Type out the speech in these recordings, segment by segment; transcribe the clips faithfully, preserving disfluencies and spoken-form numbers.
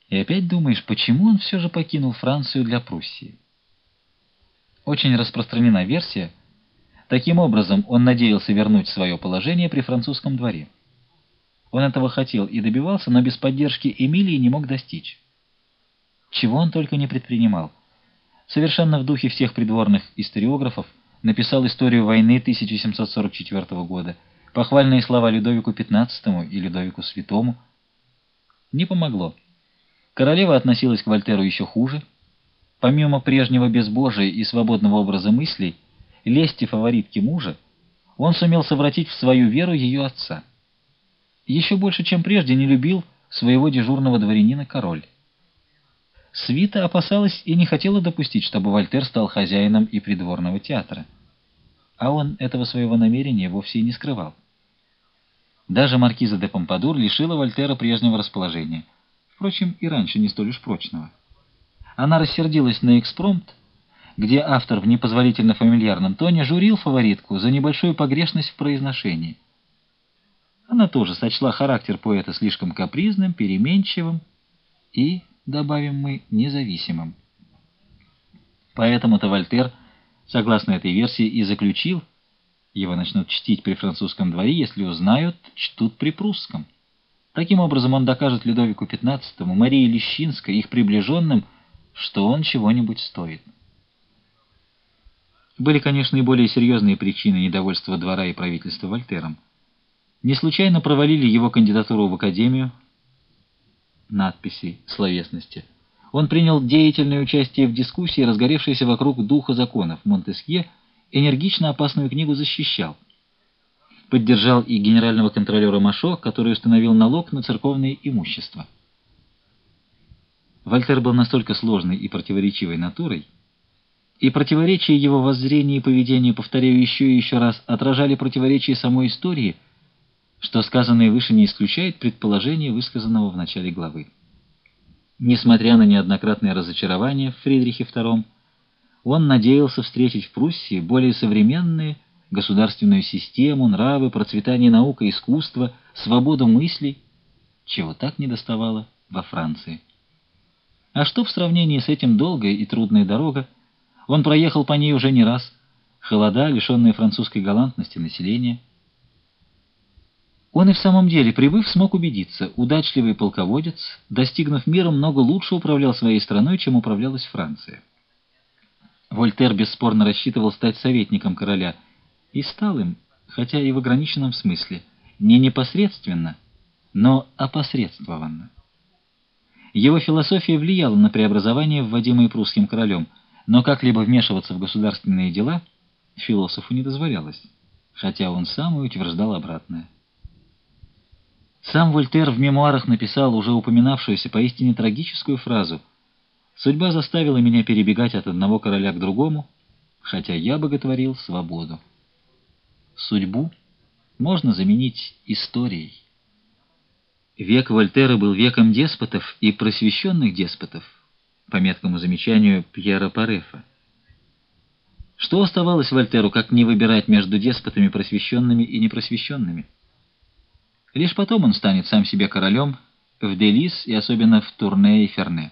И опять думаешь, почему он все же покинул Францию для Пруссии? Очень распространена версия. Таким образом, он надеялся вернуть свое положение при французском дворе. Он этого хотел и добивался, но без поддержки Эмилии не мог достичь. Чего он только не предпринимал. Совершенно в духе всех придворных историографов написал историю войны тысяча семьсот сорок четвёртого года, похвальные слова Людовику пятнадцатому и Людовику Святому. Не помогло. Королева относилась к Вольтеру еще хуже. Помимо прежнего безбожия и свободного образа мыслей, лести фаворитки мужа, он сумел совратить в свою веру ее отца. Еще больше, чем прежде, не любил своего дежурного дворянина король. Свита опасалась и не хотела допустить, чтобы Вольтер стал хозяином и придворного театра. А он этого своего намерения вовсе и не скрывал. Даже маркиза де Помпадур лишила Вольтера прежнего расположения, впрочем, и раньше не столь уж прочного. Она рассердилась на экспромт, где автор в непозволительно фамильярном тоне журил фаворитку за небольшую погрешность в произношении. Она тоже сочла характер поэта слишком капризным, переменчивым и, добавим мы, независимым. Поэтому-то Вольтер, согласно этой версии, и заключил: его начнут чтить при французском дворе, если узнают, чтут при прусском. Таким образом он докажет Людовику пятнадцатому, Марии Лещинской, их приближенным, что он чего-нибудь стоит. Были, конечно, и более серьезные причины недовольства двора и правительства Вольтером. Не случайно провалили его кандидатуру в Академию, надписи, словесности. Он принял деятельное участие в дискуссии, разгоревшейся вокруг духа законов. Монтескье энергично опасную книгу защищал. Поддержал и генерального контролера Машо, который установил налог на церковное имущество. Вольтер был настолько сложной и противоречивой натурой, и противоречия его воззрения и поведения, повторяю еще и еще раз, отражали противоречия самой истории, что сказанное выше не исключает предположение, высказанного в начале главы. Несмотря на неоднократное разочарование в Фридрихе втором, он надеялся встретить в Пруссии более современные государственную систему, нравы, процветание наук и искусства, свободу мыслей, чего так недоставало во Франции. А что в сравнении с этим долгая и трудная дорога? Он проехал по ней уже не раз. Холода, лишенные французской галантности населения. Он и в самом деле, прибыв, смог убедиться: удачливый полководец, достигнув мира, много лучше управлял своей страной, чем управлялась Франция. Вольтер бесспорно рассчитывал стать советником короля, и стал им, хотя и в ограниченном смысле, не непосредственно, но опосредствованно. Его философия влияла на преобразования, вводимые прусским королем, но как-либо вмешиваться в государственные дела философу не дозволялось, хотя он сам и утверждал обратное. Сам Вольтер в мемуарах написал уже упоминавшуюся поистине трагическую фразу: «Судьба заставила меня перебегать от одного короля к другому, хотя я боготворил свободу». Судьбу можно заменить историей. Век Вольтера был веком деспотов и просвещенных деспотов, по меткому замечанию Пьера Парефа. Что оставалось Вольтеру, как не выбирать между деспотами просвещенными и непросвещенными? Лишь потом он станет сам себе королем в Делис и особенно в Турне и Ферне.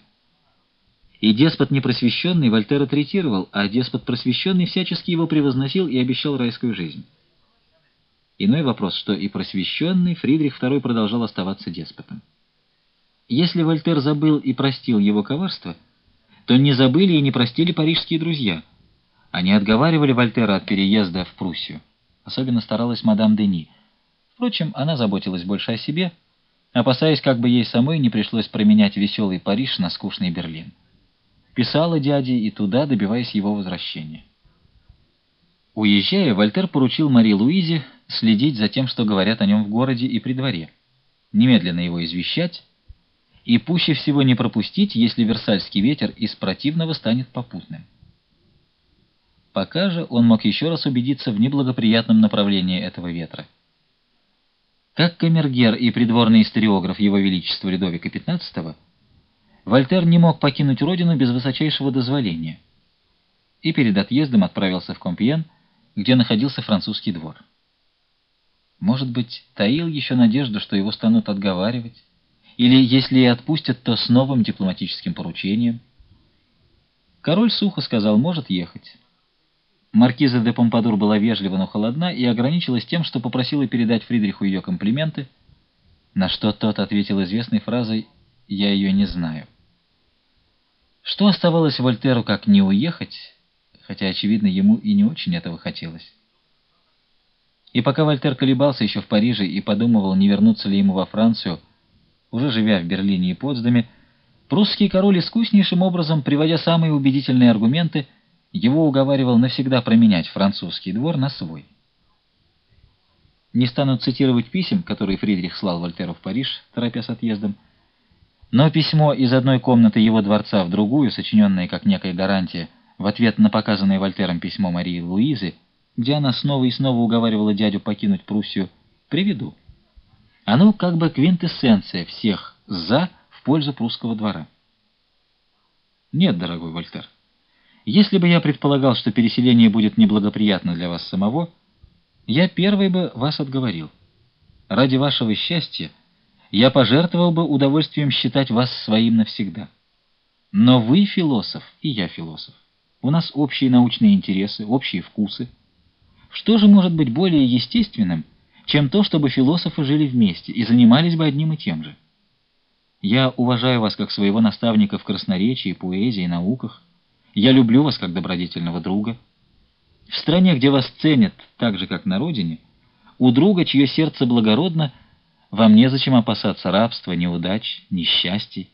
И деспот непросвещенный Вольтера третировал, а деспот просвещенный всячески его превозносил и обещал райскую жизнь. Иной вопрос, что и просвещенный Фридрих второй продолжал оставаться деспотом. Если Вольтер забыл и простил его коварство, то не забыли и не простили парижские друзья. Они отговаривали Вольтера от переезда в Пруссию. Особенно старалась мадам Дени. Впрочем, она заботилась больше о себе, опасаясь, как бы ей самой не пришлось променять веселый Париж на скучный Берлин. Писала дяде и туда, добиваясь его возвращения. Уезжая, Вольтер поручил Мари Луизе следить за тем, что говорят о нем в городе и при дворе, немедленно его извещать и пуще всего не пропустить, если Версальский ветер из противного станет попутным. Пока же он мог еще раз убедиться в неблагоприятном направлении этого ветра. Как камергер и придворный историограф Его Величества Людовика пятнадцатого, Вольтер не мог покинуть родину без высочайшего дозволения и перед отъездом отправился в Компьен, где находился французский двор. Может быть, таил еще надежду, что его станут отговаривать, Или, если и отпустят, то с новым дипломатическим поручением? Король сухо сказал: может ехать. Маркиза де Помпадур была вежлива, но холодна, и ограничилась тем, что попросила передать Фридриху ее комплименты, на что тот ответил известной фразой: «Я ее не знаю». Что оставалось Вольтеру, как не уехать, хотя, очевидно, ему и не очень этого хотелось. И пока Вольтер колебался еще в Париже и подумывал, не вернуться ли ему во Францию, уже живя в Берлине и Потсдаме, прусский король искуснейшим образом, приводя самые убедительные аргументы, его уговаривал навсегда променять французский двор на свой. Не стану цитировать писем, которые Фридрих слал Вольтеру в Париж, торопясь отъездом, но письмо из одной комнаты его дворца в другую, сочиненное как некая гарантия, в ответ на показанное Вольтером письмо Марии Луизы, где она снова и снова уговаривала дядю покинуть Пруссию, приведу. Оно как бы квинтэссенция всех «за» в пользу прусского двора. Нет, дорогой Вольтер, если бы я предполагал, что переселение будет неблагоприятно для вас самого, я первый бы вас отговорил. Ради вашего счастья я пожертвовал бы удовольствием считать вас своим навсегда. Но вы философ, и я философ. У нас общие научные интересы, общие вкусы. Что же может быть более естественным, чем то, чтобы философы жили вместе и занимались бы одним и тем же? Я уважаю вас как своего наставника в красноречии, поэзии, науках. Я люблю вас как добродетельного друга. В стране, где вас ценят так же, как на родине, у друга, чье сердце благородно, вам незачем опасаться рабства, неудач, несчастий.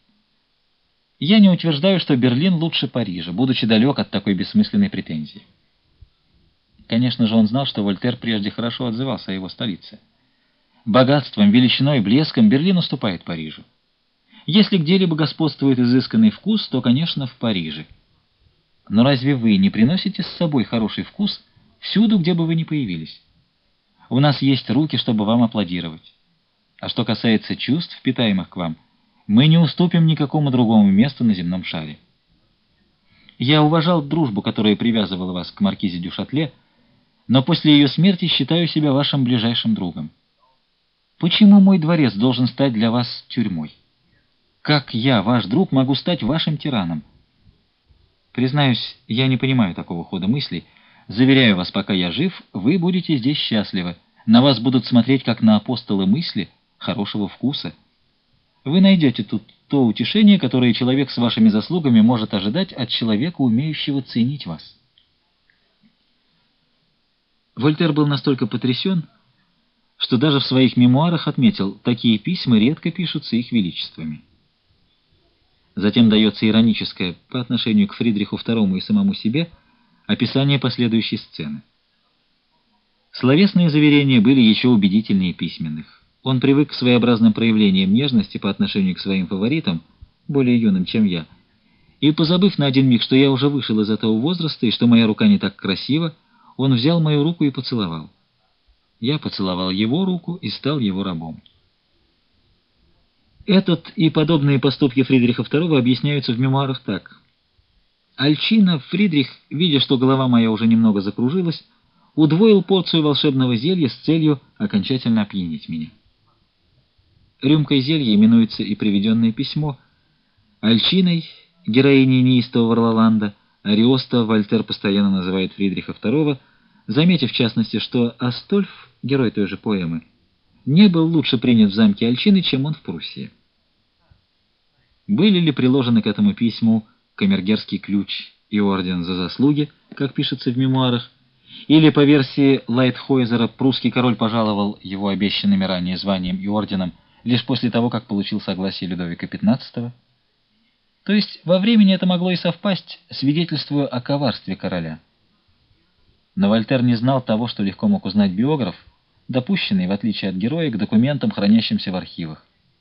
Я не утверждаю, что Берлин лучше Парижа, будучи далек от такой бессмысленной претензии. Конечно же, он знал, что Вольтер прежде хорошо отзывался о его столице. Богатством, величиной, блеском Берлин уступает Парижу. Если где-либо господствует изысканный вкус, то, конечно, в Париже. Но разве вы не приносите с собой хороший вкус всюду, где бы вы ни появились? У нас есть руки, чтобы вам аплодировать. А что касается чувств, питаемых к вам, мы не уступим никакому другому месту на земном шаре. Я уважал дружбу, которая привязывала вас к маркизе дю Шатле, но после ее смерти считаю себя вашим ближайшим другом. Почему мой дворец должен стать для вас тюрьмой? Как я, ваш друг, могу стать вашим тираном? Признаюсь, я не понимаю такого хода мыслей. Заверяю вас, пока я жив, вы будете здесь счастливы. На вас будут смотреть, как на апостола мысли, хорошего вкуса. Вы найдете тут то утешение, которое человек с вашими заслугами может ожидать от человека, умеющего ценить вас. Вольтер был настолько потрясен, что даже в своих мемуарах отметил, такие письма редко пишутся их величествами. Затем дается ироническое, по отношению к Фридриху второму и самому себе, описание последующей сцены. Словесные заверения были еще убедительнее письменных. Он привык к своеобразным проявлениям нежности по отношению к своим фаворитам, более юным, чем я, и, позабыв на один миг, что я уже вышел из этого возраста и что моя рука не так красива, он взял мою руку и поцеловал. Я поцеловал его руку и стал его рабом. Этот и подобные поступки Фридриха второго объясняются в мемуарах так. Альчина Фридрих, видя, что голова моя уже немного закружилась, удвоил порцию волшебного зелья с целью окончательно опьянить меня. Рюмкой зелья именуется и приведенное письмо. Альчиной, героиней неистового Варлаланда, Ариоста Вольтер постоянно называет Фридриха второго, заметив в частности, что Астольф, герой той же поэмы, не был лучше принят в замке Альчины, чем он в Пруссии. Были ли приложены к этому письму камергерский ключ и орден за заслуги, как пишется в мемуарах, или, по версии Лайтхойзера, прусский король пожаловал его обещанными ранее званием и орденом лишь после того, как получил согласие Людовика пятнадцатого? То есть во времени это могло и совпасть, свидетельствуя о коварстве короля. Но Вольтер не знал того, что легко мог узнать биограф, допущенный, в отличие от героя, к документам, хранящимся в архивах.